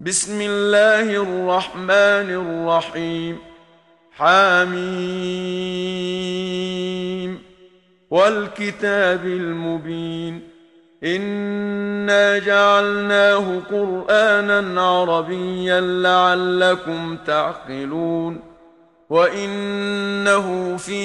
بسم الله الرحمن الرحيم. حميم والكتاب المبين. إنا جعلناه قرآنا عربيا لعلكم تعقلون. وإنه في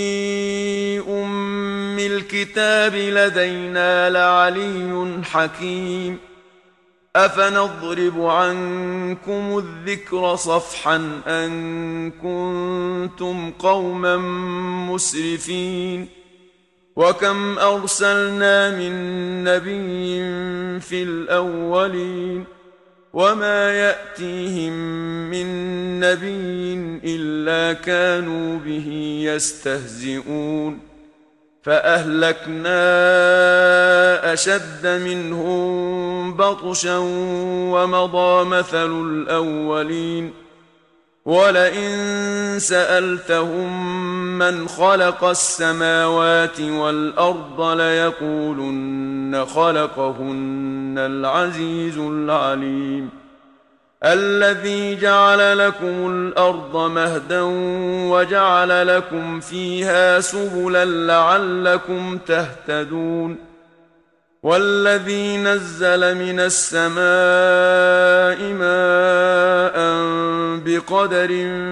أم الكتاب لدينا لعلي حكيم. أفنضرب عنكم الذكر صفحا أن كنتم قوما مسرفين. وكم أرسلنا من نبي في الأولين وما يأتيهم من نبي إلا كانوا به يستهزئون. فأهلكنا أشد منهم بطشا ومضى مثل الأولين. ولئن سألتهم من خلق السماوات والأرض ليقولن خلقهن العزيز العليم. الذي جعل لكم الأرض مهدا وجعل لكم فيها سبلا لعلكم تهتدون. والذي نزل من السماء ماء بقدر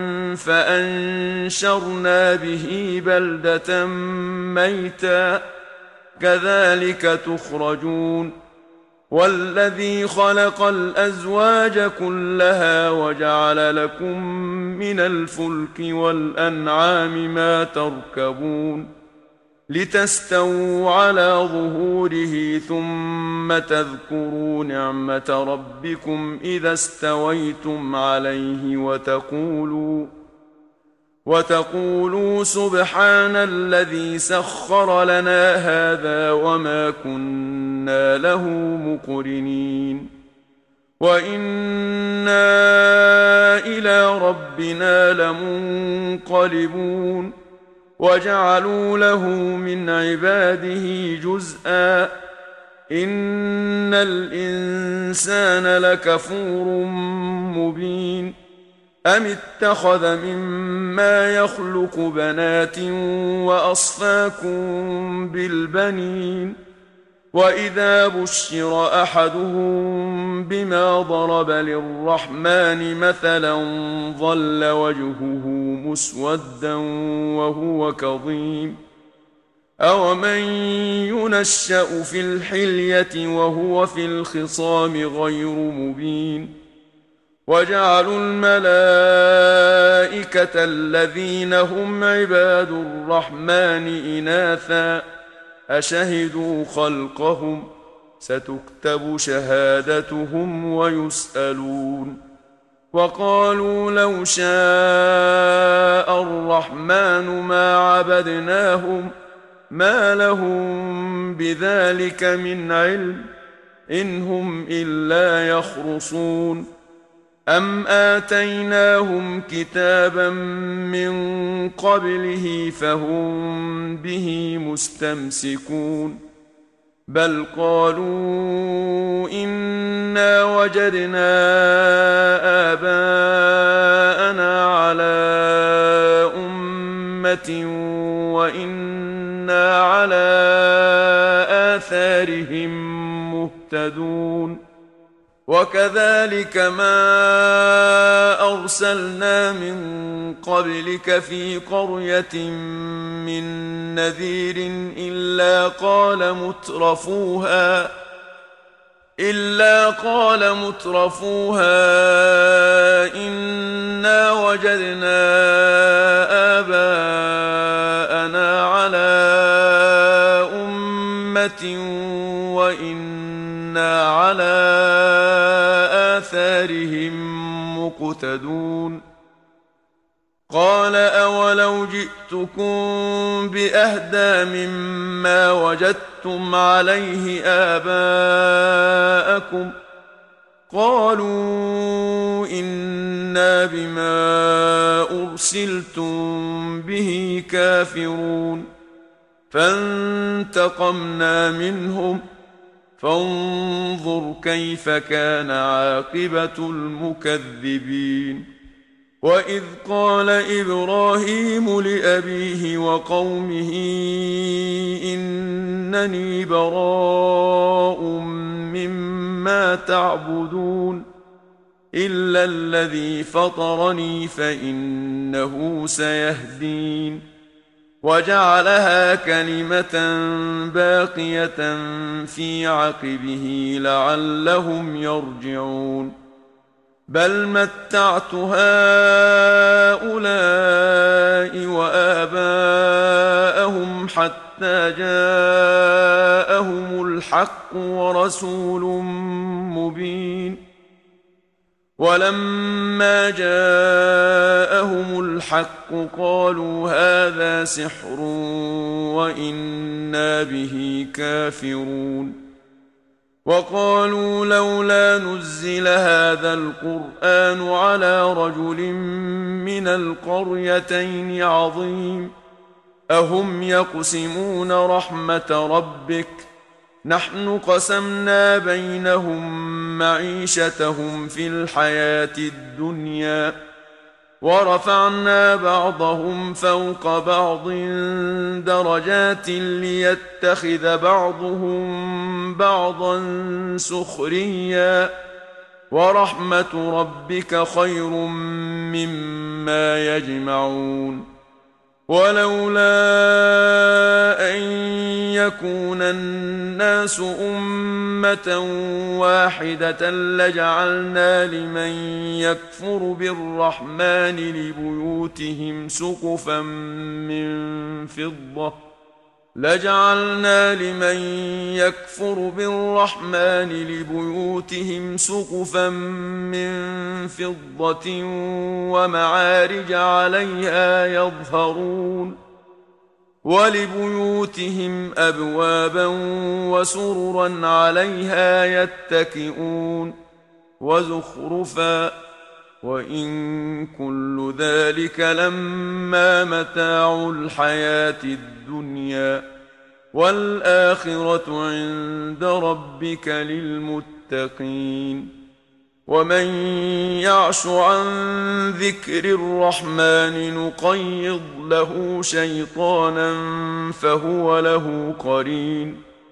فأنشرنا به بلدة ميتا كذلك تخرجون. والذي خلق الأزواج كلها وجعل لكم من الفلك والأنعام ما تركبون لتستووا على ظهوره ثم تذكروا نعمة ربكم إذا استويتم عليه وتقولوا سبحان الذي سخر لنا هذا وما كنا له مقرنين. وإنا إلى ربنا لمنقلبون. وجعلوا له من عباده جزءا إن الإنسان لكفور مبين. أم اتخذ مما يخلق بنات وأصفاكم بالبنين. وإذا بشر أحدهم بما ضرب للرحمن مثلا ظل وجهه مسودا وهو كظيم. أومن ينشأ في الحلية وهو في الخصام غير مبين. وجعلوا الملائكة الذين هم عباد الرحمن إناثا أشهدوا خلقهم ستكتب شهادتهم ويسألون. وقالوا لو شاء الرحمن ما عبدناهم ما لهم بذلك من علم إن هم إلا يخرصون. أم آتيناهم كتابا من قبله فهم به مستمسكون. بل قالوا إنا وجدنا آباءنا على أمة وإنا على آثارهم مهتدون. وكذلك ما أرسلنا من قبلك في قرية من نذير إلا قال مترفوها إنا وجدنا آباءنا على أمة وإنا على آثارهم مقتدون. قال أولو جئتكم بأهدى مما وجدتم عليه آباءكم قالوا إنا بما أرسلتم به كافرون. فانتقمنا منهم فانظر كيف كان عاقبة المكذبين. وإذ قال إبراهيم لأبيه وقومه إنني براء مما تعبدون إلا الذي فطرني فإنه سيهدين. وجعلها كلمة باقية في عقبه لعلهم يرجعون. بل متعت هؤلاء وآباءهم حتى جاءهم الحق ورسول مبين. ولما جاءهم الحق قالوا هذا سحر وإنا به كافرون. وقالوا لولا نزل هذا القرآن على رجل من القريتين عظيم. أهم يقسمون رحمة ربك نحن قسمنا بينهم معيشتهم في الحياة الدنيا ورفعنا بعضهم فوق بعض درجات ليتخذ بعضهم بعضا سخريا ورحمة ربك خير مما يجمعون. ولولا أن يكون الناس أمة واحدة لجعلنا لمن يكفر بالرحمن لبيوتهم سقفا من فضة ومعارج عليها يظهرون. ولبيوتهم أبوابا وسررا عليها يتكئون وزخرفا وإن كل ذلك لما متاع الحياة الدنيا والآخرة عند ربك للمتقين. ومن يعش عن ذكر الرحمن نقيض له شيطانا فهو له قرين.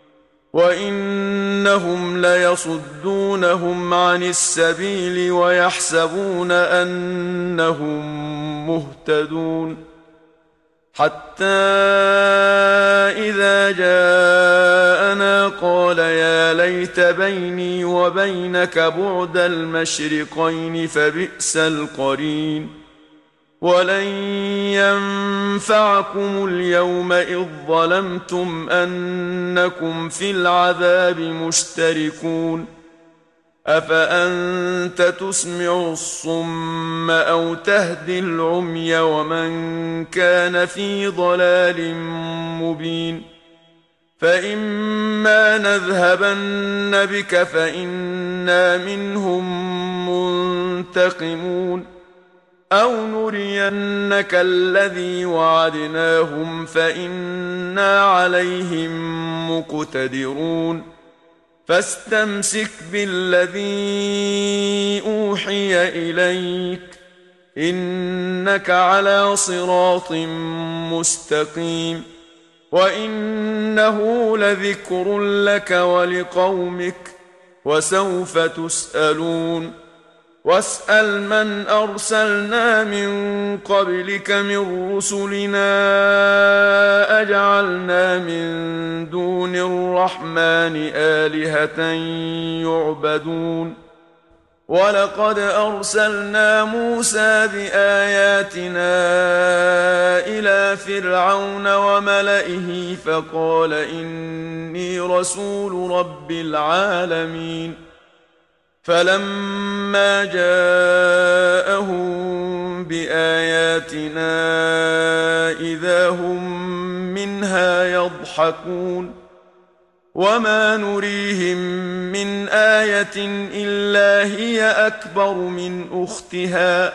وإنهم ليصدونهم عن السبيل ويحسبون أنهم مهتدون. حتى إذا جاءنا قال يا ليت بيني وبينك بعد المشرقين فبئس القرين. ولن ينفعكم اليوم إذ ظلمتم أنكم في العذاب مشتركون. أفأنت تسمع الصم أو تهدي العمي ومن كان في ضلال مبين. فإما نذهبن بك فإنا منهم منتقمون أو نرينك الذي وعدناهم فإنا عليهم مقتدرون. فاستمسك بالذي أوحي إليك إنك على صراط مستقيم. وإنه لذكر لك ولقومك وسوف تسألون. واسأل من أرسلنا من قبلك من رسلنا أجعلنا من دون الرحمن آلهة يعبدون. ولقد أرسلنا موسى بآياتنا إلى فرعون وملئه فقال إني رسول رب العالمين. فلما جاءهم بآياتنا إذا هم منها يضحكون. وما نريهم من آية إلا هي أكبر من أختها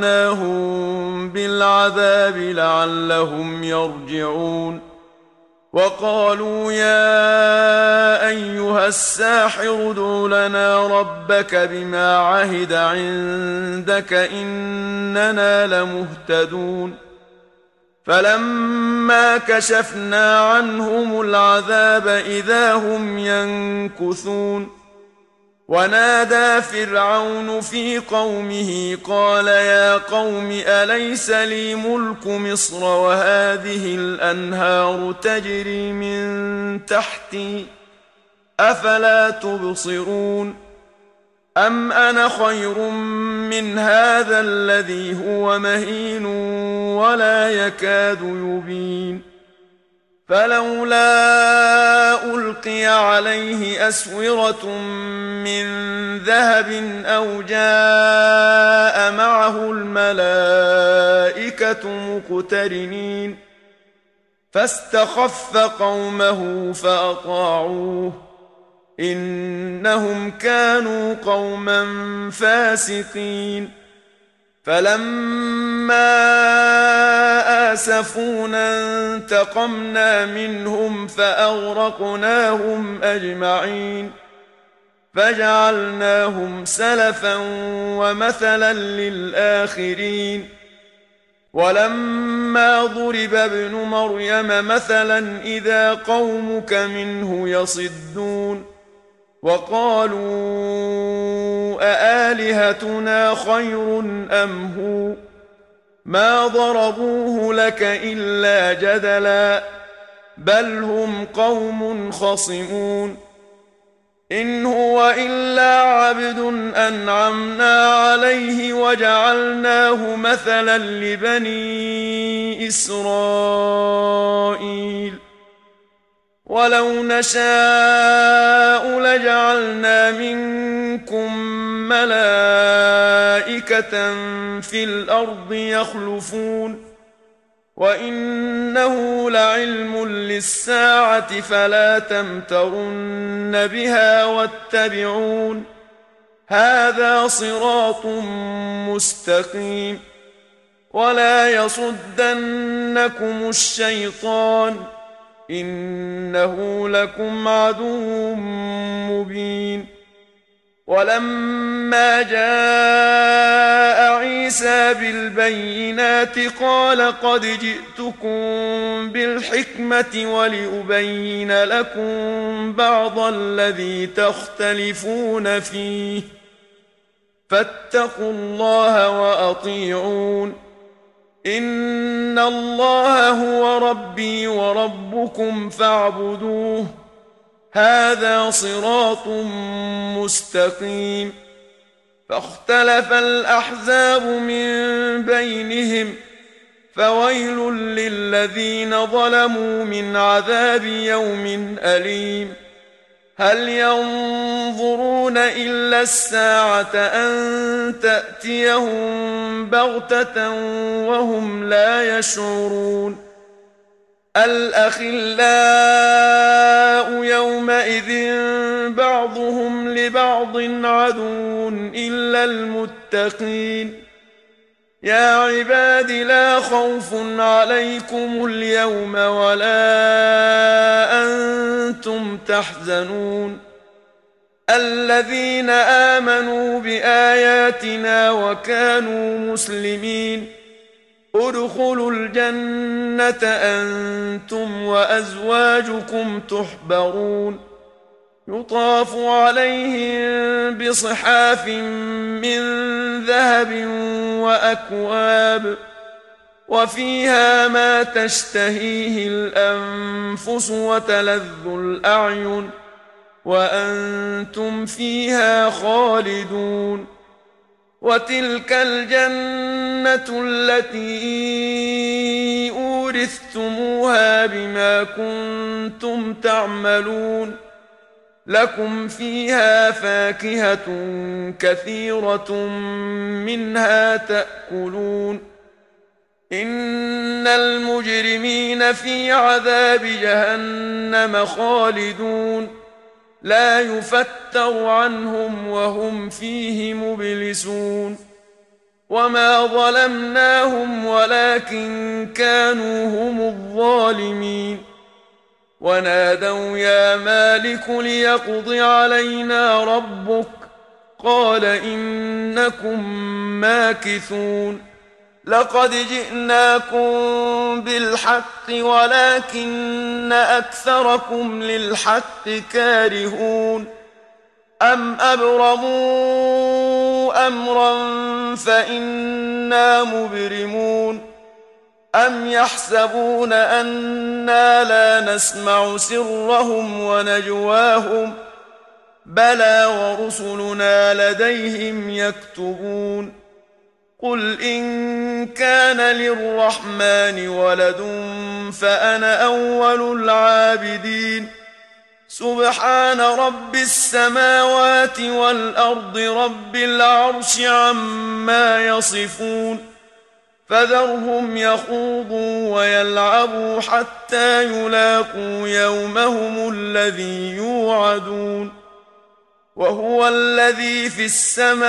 وأخذناهم بالعذاب لعلهم يرجعون. وقالوا يا أيها الساحر ادع لنا ربك بما عهد عندك إننا لمهتدون فلما كشفنا عنهم العذاب إذا هم ينكثون ونادى فرعون في قومه قال يا قوم أليس لي ملك مصر وهذه الأنهار تجري من تحتي أفلا تبصرون أم أنا خير من هذا الذي هو مهين ولا يكاد يبين فلولا ألقي عليه أسورة من ذهب أو جاء معه الملائكة مقترنين فاستخف قومه فأطاعوه إنهم كانوا قوما فاسقين فلما آسفونا انتقمنا منهم فأغرقناهم أجمعين فجعلناهم سلفا ومثلا للآخرين ولما ضرب ابن مريم مثلا إذا قومك منه يصدون وقالوا أآلهتنا خير أم هو ما ضربوه لك إلا جدلا بل هم قوم خصمون إن هو إلا عبد أنعمنا عليه وجعلناه مثلا لبني إسرائيل ولو نشاء لجعلنا منكم ملائكة في الأرض يخلفون وإنه لعلم للساعة فلا تمترن بها واتبعون هذا صراط مستقيم ولا يصدنكم الشيطان إنه لكم عدو مبين ولما جاء عيسى بالبينات قال قد جئتكم بالحكمة ولأبين لكم بعض الذي تختلفون فيه فاتقوا الله وأطيعون إن الله هو ربي وربكم فاعبدوه هذا صراط مستقيم فاختلف الأحزاب من بينهم فويل للذين ظلموا من عذاب يوم أليم هل ينظرون إلا الساعة أن تأتيهم بغتة وهم لا يشعرون الأخلاء يومئذ بعضهم لبعض عدو إلا المتقين يا عباد لا خوف عليكم اليوم ولا أنتم تحزنون الذين آمنوا بآياتنا وكانوا مسلمين ادخلوا الجنة أنتم وأزواجكم تحبرون يطاف عليهم بصحاف من ذهب وأكواب وفيها ما تشتهيه الأنفس وتلذ الأعين وأنتم فيها خالدون وتلك الجنة التي أورثتموها بما كنتم تعملون لكم فيها فاكهة كثيرة منها تأكلون إن المجرمين في عذاب جهنم خالدون لا يفتر عنهم وهم فيه مبلسون وما ظلمناهم ولكن كانوا هم الظالمين ونادوا يا مالك ليقض علينا ربك قال إنكم ماكثون لقد جئناكم بالحق ولكن أكثركم للحق كارهون أم أبرموا أمرا فإنا مبرمون أم يحسبون أنا لا نسمع سرهم ونجواهم بلى ورسلنا لديهم يكتبون قل إن كان للرحمن ولد فأنا أول العابدين سبحان رب السماوات والأرض رب العرش عما يصفون فذرهم يخوضوا ويلعبوا حتى يلاقوا يومهم الذي يوعدون وهو الذي في السماء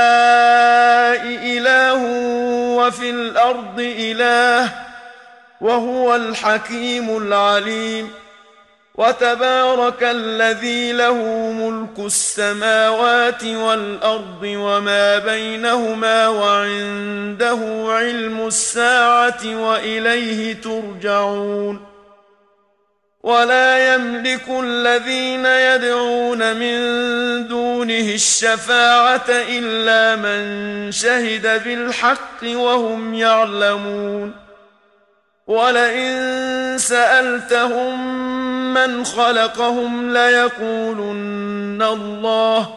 إله وفي الأرض إله وهو الحكيم العليم وتبارك الذي له ملك السماوات والأرض وما بينهما وعنده علم الساعة وإليه ترجعون ولا يملك الذين يدعون من دونه الشفاعة إلا من شهد بالحق وهم يعلمون ولئن سألتهم من خلقهم ليقولن الله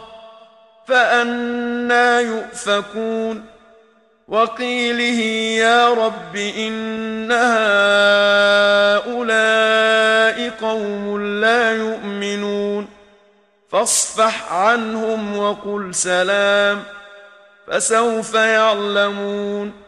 فأنى يؤفكون وقيله يا رب إن هؤلاء قوم لا يؤمنون فاصفح عنهم وقل سلام فسوف يعلمون